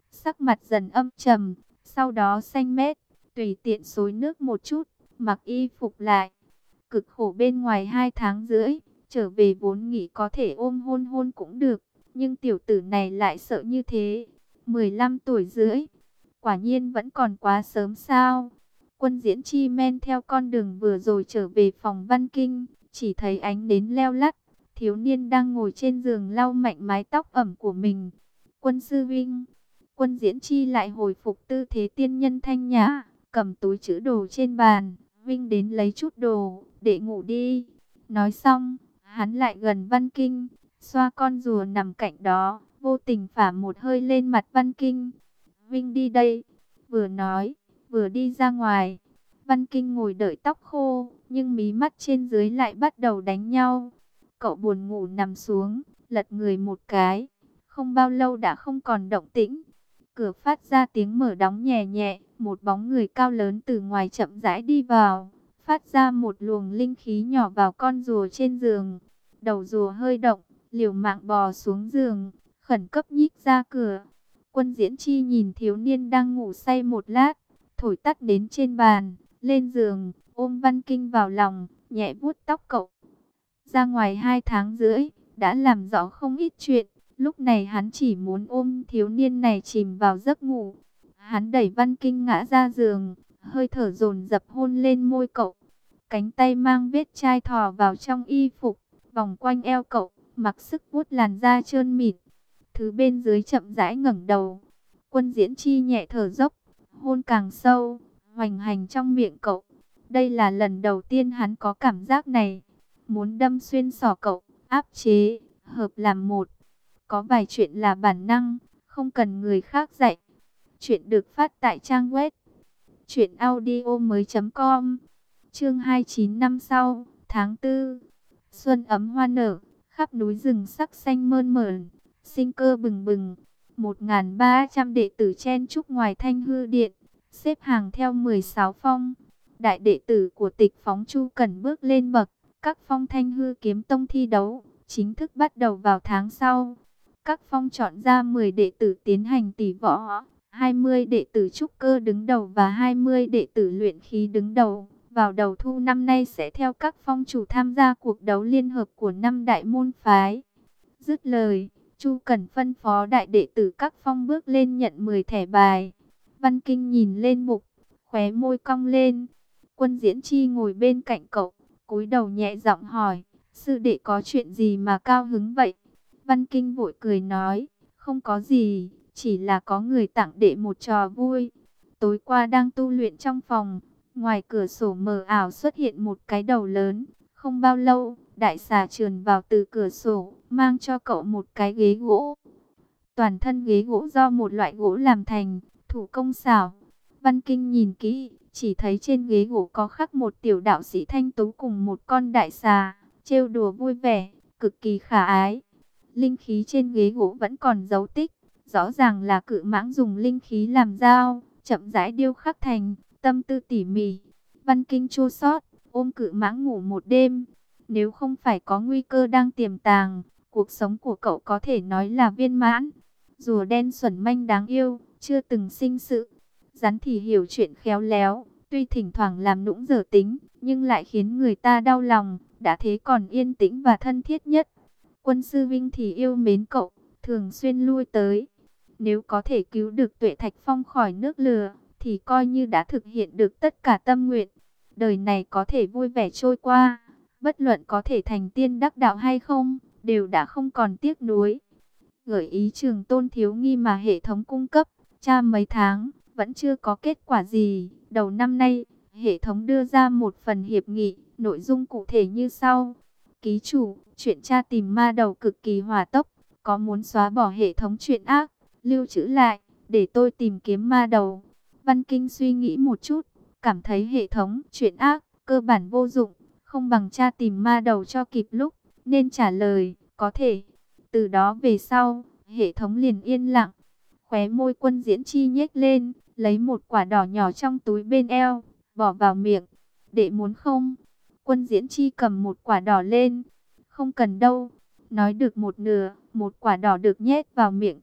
sắc mặt dần âm trầm, sau đó xanh mét, tùy tiện xối nước một chút, mặc y phục lại. Cực khổ bên ngoài hai tháng rưỡi, trở về vốn nghĩ có thể ôm hôn hôn cũng được, nhưng tiểu tử này lại sợ như thế. mười lăm tuổi rưỡi, quả nhiên vẫn còn quá sớm sao? Quân Diễn Chi men theo con đường vừa rồi trở về phòng Văn Kinh, chỉ thấy ánh nến leo lắt, thiếu niên đang ngồi trên giường lau mạnh mái tóc ẩm của mình. Quân sư vinh, Quân Diễn Chi lại hồi phục tư thế tiên nhân thanh nhã, cầm túi trữ đồ trên bàn. Vinh đến lấy chút đồ, để ngủ đi. Nói xong, hắn lại gần Văn Kinh, xoa con rùa nằm cạnh đó, vô tình phả một hơi lên mặt Văn Kinh. Vinh đi đây, vừa nói, vừa đi ra ngoài. Văn Kinh ngồi đợi tóc khô, nhưng mí mắt trên dưới lại bắt đầu đánh nhau. Cậu buồn ngủ nằm xuống, lật người một cái. Không bao lâu đã không còn động tĩnh. Cửa phát ra tiếng mở đóng nhẹ nhẹ, một bóng người cao lớn từ ngoài chậm rãi đi vào, phát ra một luồng linh khí nhỏ vào con rùa trên giường. Đầu rùa hơi động, liều mạng bò xuống giường, khẩn cấp nhích ra cửa. Quân Diễn Chi nhìn thiếu niên đang ngủ say một lát, thổi tắt nến trên bàn, lên giường, ôm Văn Kinh vào lòng, nhẹ vuốt tóc cậu. Ra ngoài hai tháng rưỡi, đã làm rõ không ít chuyện. Lúc này hắn chỉ muốn ôm thiếu niên này chìm vào giấc ngủ. Hắn đẩy Văn Kinh ngã ra giường, hơi thở dồn dập hôn lên môi cậu. Cánh tay mang vết chai thò vào trong y phục, vòng quanh eo cậu, mặc sức vuốt làn da trơn mịn. Thứ bên dưới chậm rãi ngẩng đầu. Quân Diễn Chi nhẹ thở dốc, hôn càng sâu, hoành hành trong miệng cậu. Đây là lần đầu tiên hắn có cảm giác này. Muốn đâm xuyên sọ cậu, áp chế, hợp làm một. Có vài chuyện là bản năng, không cần người khác dạy. Chuyện được phát tại trang web truyện audio mới com. Chương hai mươi chín năm sau, tháng tư. Xuân ấm hoa nở, khắp núi rừng sắc xanh mơn mởn, sinh cơ bừng bừng. một nghìn ba trăm đệ tử chen chúc ngoài Thanh Hư Điện, xếp hàng theo mười sáu phong. Đại đệ tử của Tịch Phóng Chu Cẩn bước lên bậc. Các phong Thanh Hư Kiếm Tông thi đấu chính thức bắt đầu vào tháng sau. Các phong chọn ra mười đệ tử tiến hành tỷ võ, hai mươi đệ tử trúc cơ đứng đầu và hai mươi đệ tử luyện khí đứng đầu. Vào đầu thu năm nay sẽ theo các phong chủ tham gia cuộc đấu liên hợp của năm đại môn phái. Dứt lời, Chu Cẩn phân phó đại đệ tử các phong bước lên nhận mười thẻ bài. Văn Kinh nhìn lên mục, khóe môi cong lên. Quân Diễn Chi ngồi bên cạnh cậu, cúi đầu nhẹ giọng hỏi, sư đệ có chuyện gì mà cao hứng vậy? Văn Kinh vội cười nói, không có gì, chỉ là có người tặng đệ một trò vui. Tối qua đang tu luyện trong phòng, ngoài cửa sổ mờ ảo xuất hiện một cái đầu lớn. Không bao lâu, đại xà trườn vào từ cửa sổ, mang cho cậu một cái ghế gỗ. Toàn thân ghế gỗ do một loại gỗ làm thành, thủ công xảo. Văn Kinh nhìn kỹ, chỉ thấy trên ghế gỗ có khắc một tiểu đạo sĩ thanh tú cùng một con đại xà, trêu đùa vui vẻ, cực kỳ khả ái. Linh khí trên ghế gỗ vẫn còn dấu tích, rõ ràng là cự mãng dùng linh khí làm dao, chậm rãi điêu khắc thành, tâm tư tỉ mỉ. Văn Kinh chua xót, ôm cự mãng ngủ một đêm. Nếu không phải có nguy cơ đang tiềm tàng, cuộc sống của cậu có thể nói là viên mãn. Rùa đen xuẩn manh đáng yêu, chưa từng sinh sự. Rắn thì hiểu chuyện khéo léo, tuy thỉnh thoảng làm nũng dở tính, nhưng lại khiến người ta đau lòng, đã thế còn yên tĩnh và thân thiết nhất. Quân sư Vinh thì yêu mến cậu, thường xuyên lui tới. Nếu có thể cứu được Tuệ Thạch Phong khỏi nước lửa, thì coi như đã thực hiện được tất cả tâm nguyện. Đời này có thể vui vẻ trôi qua, bất luận có thể thành tiên đắc đạo hay không, đều đã không còn tiếc nuối. Gợi ý trường tôn thiếu nghi mà hệ thống cung cấp, tra mấy tháng, vẫn chưa có kết quả gì. Đầu năm nay, hệ thống đưa ra một phần hiệp nghị, nội dung cụ thể như sau. Ký chủ, chuyện tra tìm ma đầu cực kỳ hỏa tốc, có muốn xóa bỏ hệ thống chuyện ác, lưu trữ lại, để tôi tìm kiếm ma đầu. Văn Kinh suy nghĩ một chút, cảm thấy hệ thống chuyện ác, cơ bản vô dụng, không bằng tra tìm ma đầu cho kịp lúc, nên trả lời, có thể. Từ đó về sau, hệ thống liền yên lặng. Khóe môi Quân Diễn Chi nhếch lên, lấy một quả đỏ nhỏ trong túi bên eo, bỏ vào miệng. Đệ muốn không? Quân Diễn Chi cầm một quả đỏ lên. Không cần đâu. Nói được một nửa, một quả đỏ được nhét vào miệng cậu.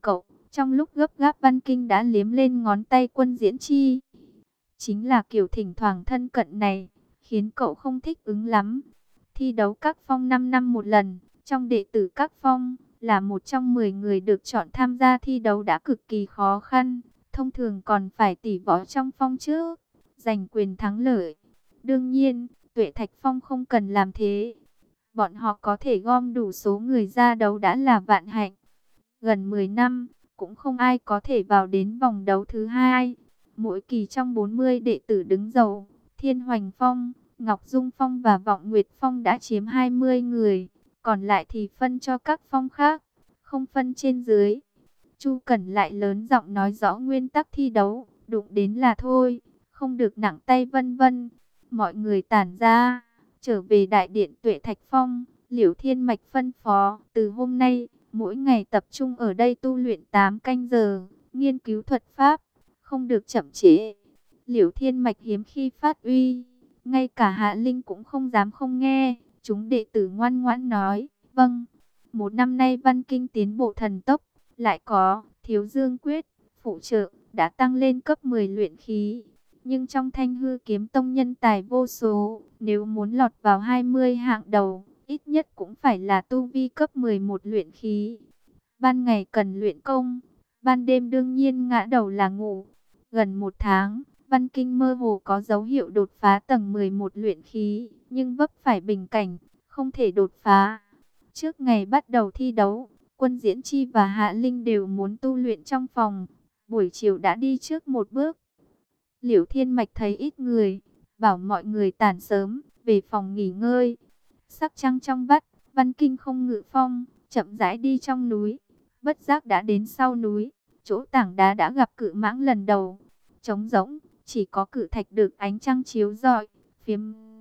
Trong lúc gấp gáp Văn Kinh đã liếm lên ngón tay Quân Diễn Chi. Chính là kiểu thỉnh thoảng thân cận này, khiến cậu không thích ứng lắm. Thi đấu các phong năm năm một lần, trong đệ tử các phong, là một trong mười người được chọn tham gia thi đấu đã cực kỳ khó khăn. Thông thường còn phải tỉ võ trong phong trước, giành quyền thắng lợi. Đương nhiên, Tuệ Thạch Phong không cần làm thế. Bọn họ có thể gom đủ số người ra đấu đã là vạn hạnh. Gần mười năm, cũng không ai có thể vào đến vòng đấu thứ hai. Mỗi kỳ trong bốn mươi đệ tử đứng đầu, Thiên Hoành Phong, Ngọc Dung Phong và Vọng Nguyệt Phong đã chiếm hai mươi người. Còn lại thì phân cho các phong khác, không phân trên dưới. Chu Cẩn lại lớn giọng nói rõ nguyên tắc thi đấu, đụng đến là thôi, không được nặng tay vân vân. Mọi người tản ra, trở về đại điện Tuệ Thạch Phong. Liễu Thiên Mạch phân phó, từ hôm nay, mỗi ngày tập trung ở đây tu luyện tám canh giờ, nghiên cứu thuật pháp, không được chậm trễ. Liễu Thiên Mạch hiếm khi phát uy, ngay cả Hạ Linh cũng không dám không nghe. Chúng đệ tử ngoan ngoãn nói, vâng. Một năm nay Văn Kinh tiến bộ thần tốc, lại có Thiếu Dương Quyết, phụ trợ, đã tăng lên cấp mười luyện khí. Nhưng trong Thanh Hư Kiếm Tông nhân tài vô số, nếu muốn lọt vào hai mươi hạng đầu, ít nhất cũng phải là tu vi cấp mười một luyện khí. Ban ngày cần luyện công, ban đêm đương nhiên ngã đầu là ngủ. Gần một tháng, Văn Kinh mơ hồ có dấu hiệu đột phá tầng mười một luyện khí, nhưng vấp phải bình cảnh, không thể đột phá. Trước ngày bắt đầu thi đấu, Quân Diễn Chi và Hạ Linh đều muốn tu luyện trong phòng, buổi chiều đã đi trước một bước. Liễu Thiên Mạch thấy ít người, bảo mọi người tản sớm, về phòng nghỉ ngơi. Sắc trăng trong vắt, Văn Kinh không ngự phong, chậm rãi đi trong núi. Bất giác đã đến sau núi, chỗ tảng đá đã gặp cự mãng lần đầu. Trống rỗng, chỉ có cự thạch được ánh trăng chiếu rọi, phiếm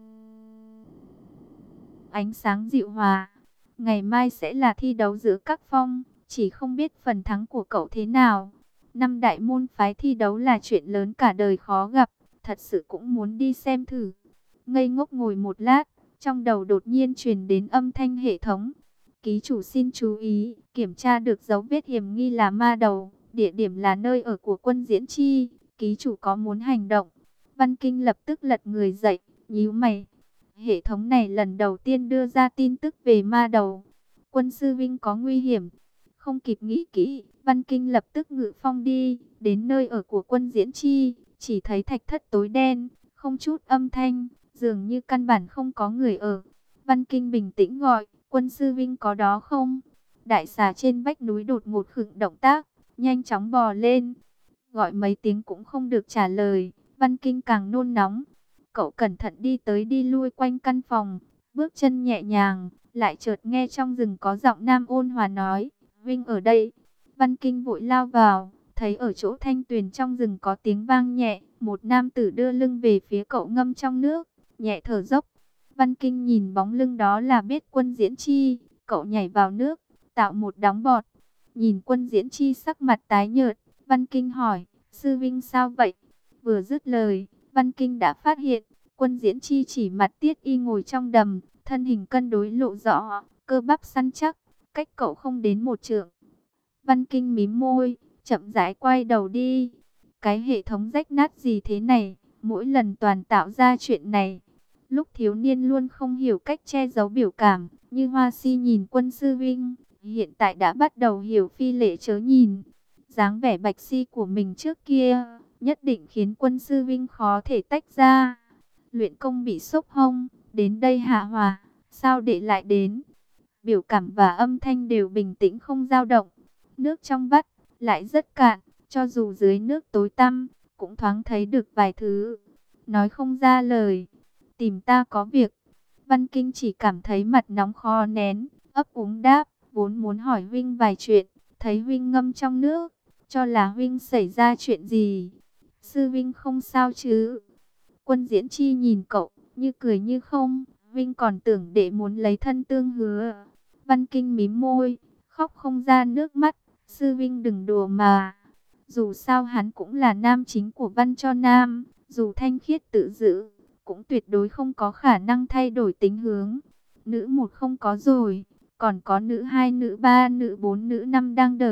ánh sáng dịu hòa. Ngày mai sẽ là thi đấu giữa các phong, chỉ không biết phần thắng của cậu thế nào. Năm đại môn phái thi đấu là chuyện lớn cả đời khó gặp, thật sự cũng muốn đi xem thử. Ngây ngốc ngồi một lát, trong đầu đột nhiên truyền đến âm thanh hệ thống. Ký chủ xin chú ý, kiểm tra được dấu vết hiểm nghi là ma đầu, địa điểm là nơi ở của Quân Diễn Chi, ký chủ có muốn hành động? Văn Kinh lập tức lật người dậy, nhíu mày. Hệ thống này lần đầu tiên đưa ra tin tức về ma đầu. Quân sư Vinh có nguy hiểm. Không kịp nghĩ kỹ, Văn Kinh lập tức ngự phong đi, đến nơi ở của Quân Diễn Chi, chỉ thấy thạch thất tối đen, không chút âm thanh, dường như căn bản không có người ở. Văn Kinh bình tĩnh gọi, Quân sư Vinh có đó không? Đại xà trên vách núi đột ngột khựng động tác, nhanh chóng bò lên. Gọi mấy tiếng cũng không được trả lời, Văn Kinh càng nôn nóng. Cậu cẩn thận đi tới đi lui quanh căn phòng, bước chân nhẹ nhàng, lại chợt nghe trong rừng có giọng nam ôn hòa nói, Vinh ở đây. Văn Kinh vội lao vào, thấy ở chỗ thanh tuyền trong rừng có tiếng vang nhẹ, một nam tử đưa lưng về phía cậu ngâm trong nước, nhẹ thở dốc. Văn Kinh nhìn bóng lưng đó là biết Quân Diễn Chi, cậu nhảy vào nước, tạo một đống bọt. Nhìn Quân Diễn Chi sắc mặt tái nhợt, Văn Kinh hỏi, sư Vinh sao vậy? Vừa dứt lời, Văn Kinh đã phát hiện, Quân Diễn Chi chỉ mặt Tiết Y ngồi trong đầm, thân hình cân đối lộ rõ, cơ bắp săn chắc, cách cậu không đến một trượng. Văn Kinh mím môi, chậm rãi quay đầu đi. Cái hệ thống rách nát gì thế này, mỗi lần toàn tạo ra chuyện này. Lúc thiếu niên luôn không hiểu cách che giấu biểu cảm, như Hoa Si nhìn Quân sư Vinh, hiện tại đã bắt đầu hiểu phi lệ chớ nhìn. Dáng vẻ bạch si của mình trước kia, nhất định khiến Quân sư Vinh khó thể tách ra. Luyện công bị sốc hông, đến đây hạ hòa, sao đệ lại đến? Biểu cảm và âm thanh đều bình tĩnh không dao động. Nước trong vắt lại rất cạn, cho dù dưới nước tối tăm, cũng thoáng thấy được vài thứ. Nói không ra lời, tìm ta có việc. Văn Kinh chỉ cảm thấy mặt nóng khó nén, ấp úng đáp, vốn muốn hỏi huynh vài chuyện, thấy huynh ngâm trong nước, cho là huynh xảy ra chuyện gì. Sư huynh không sao chứ? Quân Diễn Chi nhìn cậu, như cười như không, huynh còn tưởng đệ muốn lấy thân tương hứa. Văn Kinh mím môi, khóc không ra nước mắt, sư huynh đừng đùa mà. Dù sao hắn cũng là nam chính của Văn cho Nam, dù thanh khiết tự giữ, cũng tuyệt đối không có khả năng thay đổi tính hướng. Nữ một không có rồi, còn có nữ hai, nữ ba, nữ bốn, nữ năm đang đợi.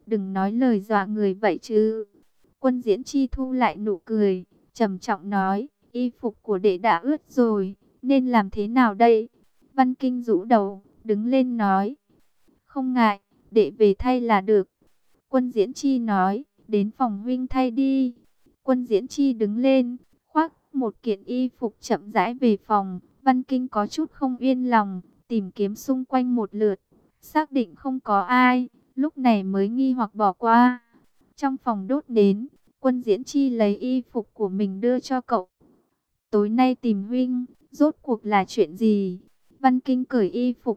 đừng nói lời dọa người vậy chứ. Quân Diễn Chi thu lại nụ cười, trầm trọng nói, y phục của đệ đã ướt rồi, nên làm thế nào đây? Văn Kinh rũ đầu, đứng lên nói, không ngại, đệ về thay là được. Quân Diễn Chi nói, đến phòng huynh thay đi. Quân Diễn Chi đứng lên, khoác một kiện y phục chậm rãi về phòng. Văn Kinh có chút không yên lòng, tìm kiếm xung quanh một lượt, xác định không có ai, lúc này mới nghi hoặc bỏ qua. Trong phòng đốt nến, Quân Diễn Chi lấy y phục của mình đưa cho cậu. Tối nay tìm huynh, rốt cuộc là chuyện gì? Văn Kinh cởi y phục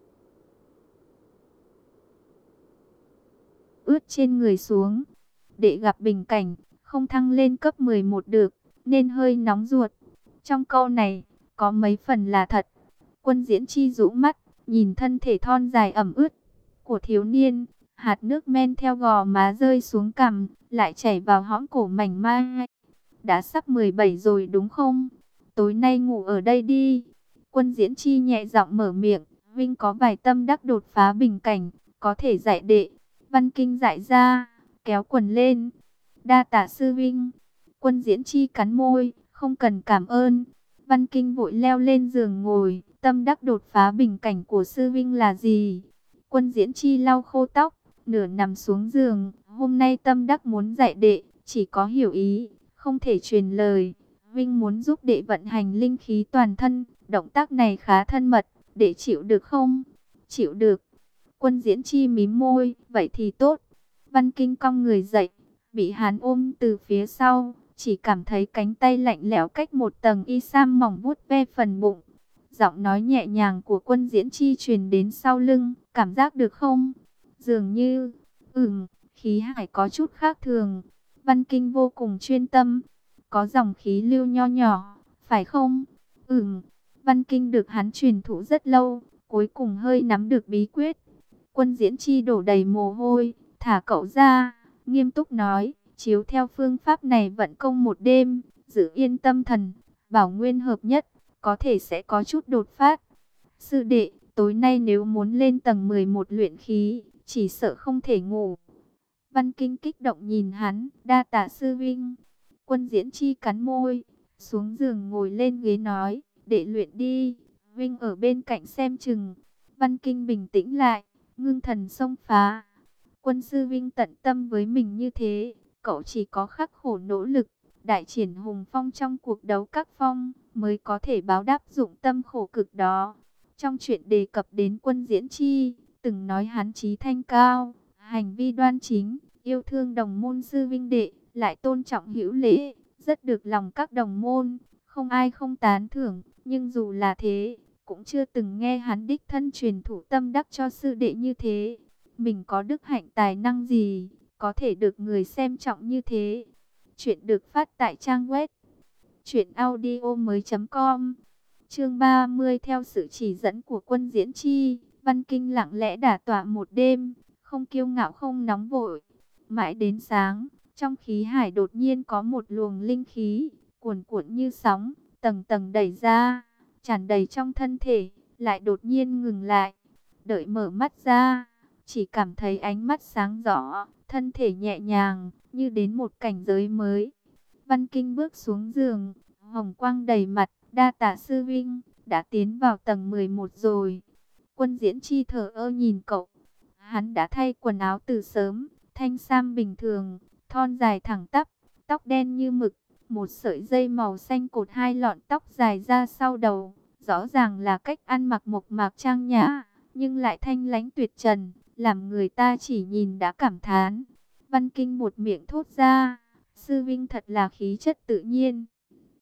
ướt trên người xuống. Để gặp bình cảnh, không thăng lên cấp mười một được, nên hơi nóng ruột. Trong câu này, có mấy phần là thật. Quân Diễn Chi rũ mắt, nhìn thân thể thon dài ẩm ướt của thiếu niên, hạt nước men theo gò má rơi xuống cằm, lại chảy vào hõm cổ mảnh mai. Đã sắp mười bảy rồi đúng không? Tối nay ngủ ở đây đi. Quân Diễn Chi nhẹ giọng mở miệng, Vinh có vài tâm đắc đột phá bình cảnh, có thể dạy đệ. Văn Kinh dại ra, kéo quần lên. Đa tạ sư Vinh. Quân Diễn Chi cắn môi, không cần cảm ơn. Văn Kinh vội leo lên giường ngồi, tâm đắc đột phá bình cảnh của sư Vinh là gì? Quân Diễn Chi lau khô tóc, nửa nằm xuống giường. Hôm nay tâm đắc muốn dạy đệ, chỉ có hiểu ý, không thể truyền lời. Vinh muốn giúp đệ vận hành linh khí toàn thân, động tác này khá thân mật, đệ chịu được không? Chịu được. Quân Diễn Chi mím môi, vậy thì tốt. Văn Kinh cong người dậy, bị hắn ôm từ phía sau, chỉ cảm thấy cánh tay lạnh lẽo cách một tầng y sam mỏng vuốt ve phần bụng. Giọng nói nhẹ nhàng của Quân Diễn Chi truyền đến sau lưng, cảm giác được không? Dường như, ừm, khí hải có chút khác thường. Văn Kinh vô cùng chuyên tâm, có dòng khí lưu nho nhỏ, phải không? Ừm, Văn Kinh được hắn truyền thụ rất lâu, cuối cùng hơi nắm được bí quyết. Quân Diễn Chi đổ đầy mồ hôi, thả cậu ra, nghiêm túc nói, chiếu theo phương pháp này vận công một đêm, giữ yên tâm thần, bảo nguyên hợp nhất, có thể sẽ có chút đột phát. Sư đệ, tối nay nếu muốn lên tầng mười một luyện khí, chỉ sợ không thể ngủ. Văn Kinh kích động nhìn hắn, đa tạ sư Vinh. Quân Diễn Chi cắn môi, xuống giường ngồi lên ghế nói, đệ luyện đi, Vinh ở bên cạnh xem chừng. Văn Kinh bình tĩnh lại, ngưng thần xông phá. Quân sư Vinh tận tâm với mình như thế, cậu chỉ có khắc khổ nỗ lực, đại triển hùng phong trong cuộc đấu các phong, mới có thể báo đáp dụng tâm khổ cực đó. Trong chuyện đề cập đến Quân Diễn Chi, từng nói hắn chí thanh cao, hành vi đoan chính, yêu thương đồng môn sư Vinh đệ, lại tôn trọng hữu lễ, rất được lòng các đồng môn, không ai không tán thưởng, nhưng dù là thế, cũng chưa từng nghe hắn đích thân truyền thụ tâm đắc cho sư đệ như thế. Mình có đức hạnh tài năng gì, có thể được người xem trọng như thế. Chuyện được phát tại trang web truyện audio mới chấm com. Chương ba mươi theo sự chỉ dẫn của Quân Diễn Chi, Văn Kinh lặng lẽ đả tọa một đêm, không kiêu ngạo không nóng vội. Mãi đến sáng, trong khí hải đột nhiên có một luồng linh khí, cuồn cuộn như sóng, tầng tầng đẩy ra, tràn đầy trong thân thể, lại đột nhiên ngừng lại. Đợi mở mắt ra, chỉ cảm thấy ánh mắt sáng rõ, thân thể nhẹ nhàng, như đến một cảnh giới mới. Văn Kinh bước xuống giường, hồng quang đầy mặt, đa tạ sư Vinh, đã tiến vào tầng mười một rồi. Quân Diễn Chi thở ơ nhìn cậu, hắn đã thay quần áo từ sớm, thanh sam bình thường, thon dài thẳng tắp, tóc đen như mực, một sợi dây màu xanh cột hai lọn tóc dài ra sau đầu, rõ ràng là cách ăn mặc mộc mạc trang nhã, nhưng lại thanh lãnh tuyệt trần, làm người ta chỉ nhìn đã cảm thán. Văn Kinh một miệng thốt ra, sư Vinh thật là khí chất tự nhiên.